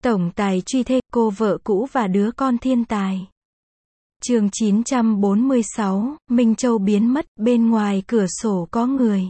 Tổng tài truy thê, cô vợ cũ và đứa con thiên tài. Chương 946, Minh Châu biến mất, bên ngoài cửa sổ có người.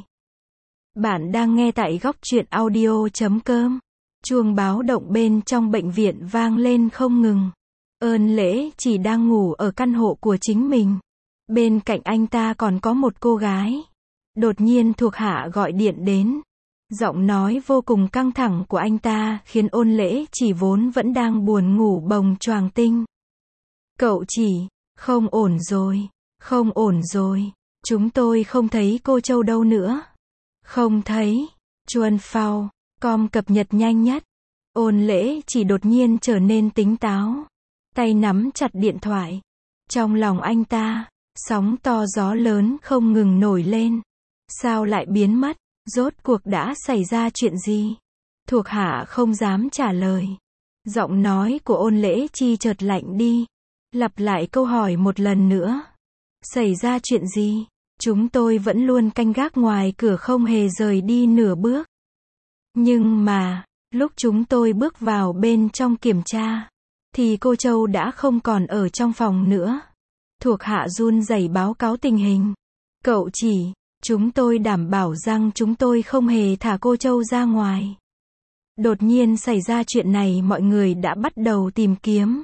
Bạn đang nghe tại góc truyện audio.com. Chuông báo động bên trong bệnh viện vang lên không ngừng. Ơn Lễ chỉ đang ngủ ở căn hộ của chính mình. Bên cạnh anh ta còn có một cô gái. Đột nhiên thuộc hạ gọi điện đến. Giọng nói vô cùng căng thẳng của anh ta khiến Ôn Lễ chỉ vốn vẫn đang buồn ngủ bồng choàng tinh. Cậu chỉ, không ổn rồi, không ổn rồi, chúng tôi không thấy cô Châu đâu nữa. Không thấy, Chuan Phao, com cập nhật nhanh nhất. Ôn Lễ chỉ đột nhiên trở nên tỉnh táo. Tay nắm chặt điện thoại. Trong lòng anh ta, sóng to gió lớn không ngừng nổi lên. Sao lại biến mất? Rốt cuộc đã xảy ra chuyện gì? Thuộc hạ không dám trả lời. Giọng nói của Ôn Lễ Chi chợt lạnh đi. Lặp lại câu hỏi một lần nữa. Xảy ra chuyện gì? Chúng tôi vẫn luôn canh gác ngoài cửa không hề rời đi nửa bước. Nhưng mà, lúc chúng tôi bước vào bên trong kiểm tra, thì cô Châu đã không còn ở trong phòng nữa. Thuộc hạ run rẩy báo cáo tình hình. Cậu chỉ, chúng tôi đảm bảo rằng chúng tôi không hề thả cô Châu ra ngoài. Đột nhiên xảy ra chuyện này, mọi người đã bắt đầu tìm kiếm.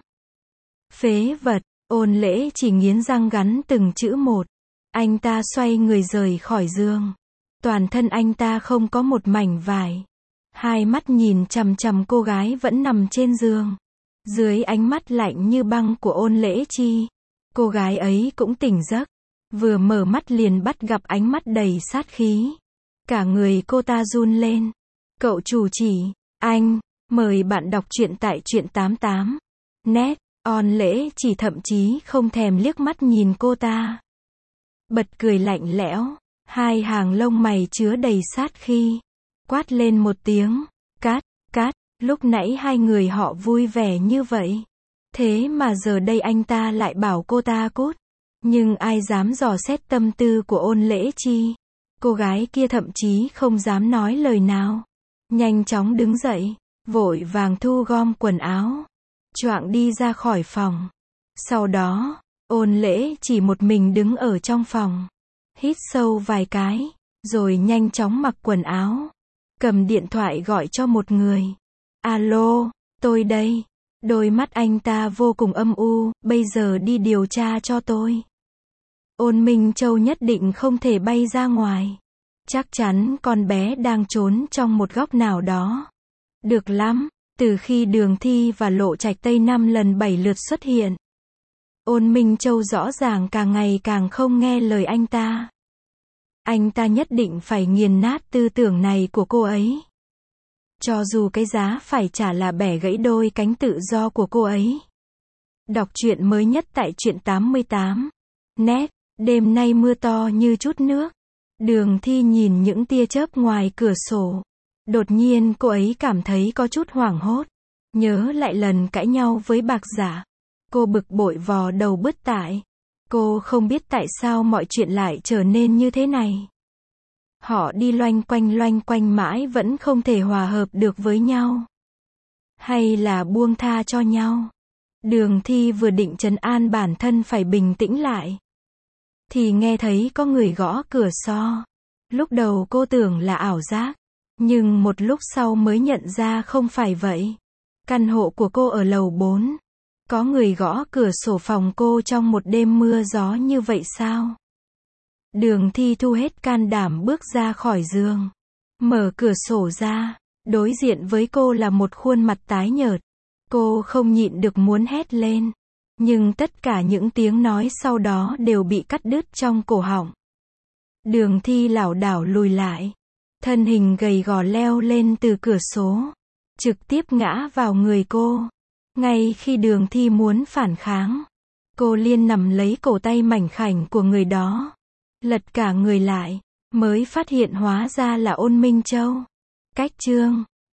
Phế vật, Ôn Lễ chỉ nghiến răng gắn từng chữ một. Anh ta xoay người rời khỏi giường. Toàn thân anh ta không có một mảnh vải. Hai mắt nhìn chằm chằm cô gái vẫn nằm trên giường. Dưới ánh mắt lạnh như băng của Ôn Lễ Chi, cô gái ấy cũng tỉnh giấc. Vừa mở mắt liền bắt gặp ánh mắt đầy sát khí. Cả người cô ta run lên. Cậu chủ chỉ, anh, mời bạn đọc truyện tại truyện 88. Net, Ôn Lễ chỉ thậm chí không thèm liếc mắt nhìn cô ta. Bật cười lạnh lẽo, hai hàng lông mày chứa đầy sát khí. Quát lên một tiếng, cát, cát, lúc nãy hai người họ vui vẻ như vậy. Thế mà giờ đây anh ta lại bảo cô ta cút. Nhưng ai dám dò xét tâm tư của Ôn Lễ Chi. Cô gái kia thậm chí không dám nói lời nào. Nhanh chóng đứng dậy, vội vàng thu gom quần áo, choạng đi ra khỏi phòng. Sau đó, Ôn Lễ chỉ một mình đứng ở trong phòng. Hít sâu vài cái, rồi nhanh chóng mặc quần áo. Cầm điện thoại gọi cho một người. Alo, tôi đây. Đôi mắt anh ta vô cùng âm u, bây giờ đi điều tra cho tôi. Ôn Minh Châu nhất định không thể bay ra ngoài. Chắc chắn con bé đang trốn trong một góc nào đó. Được lắm, từ khi Đường Thi và Lộ Trạch Tây 5 lần 7 lượt xuất hiện. Ôn Minh Châu rõ ràng càng ngày càng không nghe lời anh ta. Anh ta nhất định phải nghiền nát tư tưởng này của cô ấy. Cho dù cái giá phải trả là bẻ gãy đôi cánh tự do của cô ấy. Đọc truyện mới nhất tại truyện 88. Net, đêm nay mưa to như chút nước. Đường Thi nhìn những tia chớp ngoài cửa sổ. Đột nhiên cô ấy cảm thấy có chút hoảng hốt. Nhớ lại lần cãi nhau với Bạc Giả. Cô bực bội vò đầu bứt tai. Cô không biết tại sao mọi chuyện lại trở nên như thế này. Họ đi loanh quanh mãi vẫn không thể hòa hợp được với nhau. Hay là buông tha cho nhau. Đường Thi vừa định trấn an bản thân phải bình tĩnh lại, thì nghe thấy có người gõ cửa xo. Lúc đầu cô tưởng là ảo giác, nhưng một lúc sau mới nhận ra không phải vậy. Căn hộ của cô ở lầu 4. Có người gõ cửa sổ phòng cô trong một đêm mưa gió như vậy sao? Đường Thi thu hết can đảm bước ra khỏi giường. Mở cửa sổ ra, đối diện với cô là một khuôn mặt tái nhợt. Cô không nhịn được muốn hét lên. Nhưng tất cả những tiếng nói sau đó đều bị cắt đứt trong cổ họng. Đường Thi lảo đảo lùi lại. Thân hình gầy gò leo lên từ cửa sổ. Trực tiếp ngã vào người cô. Ngay khi Đường Thi muốn phản kháng, cô liền nắm lấy cổ tay mảnh khảnh của người đó. Lật cả người lại, mới phát hiện hóa ra là Ôn Minh Châu. Cách chương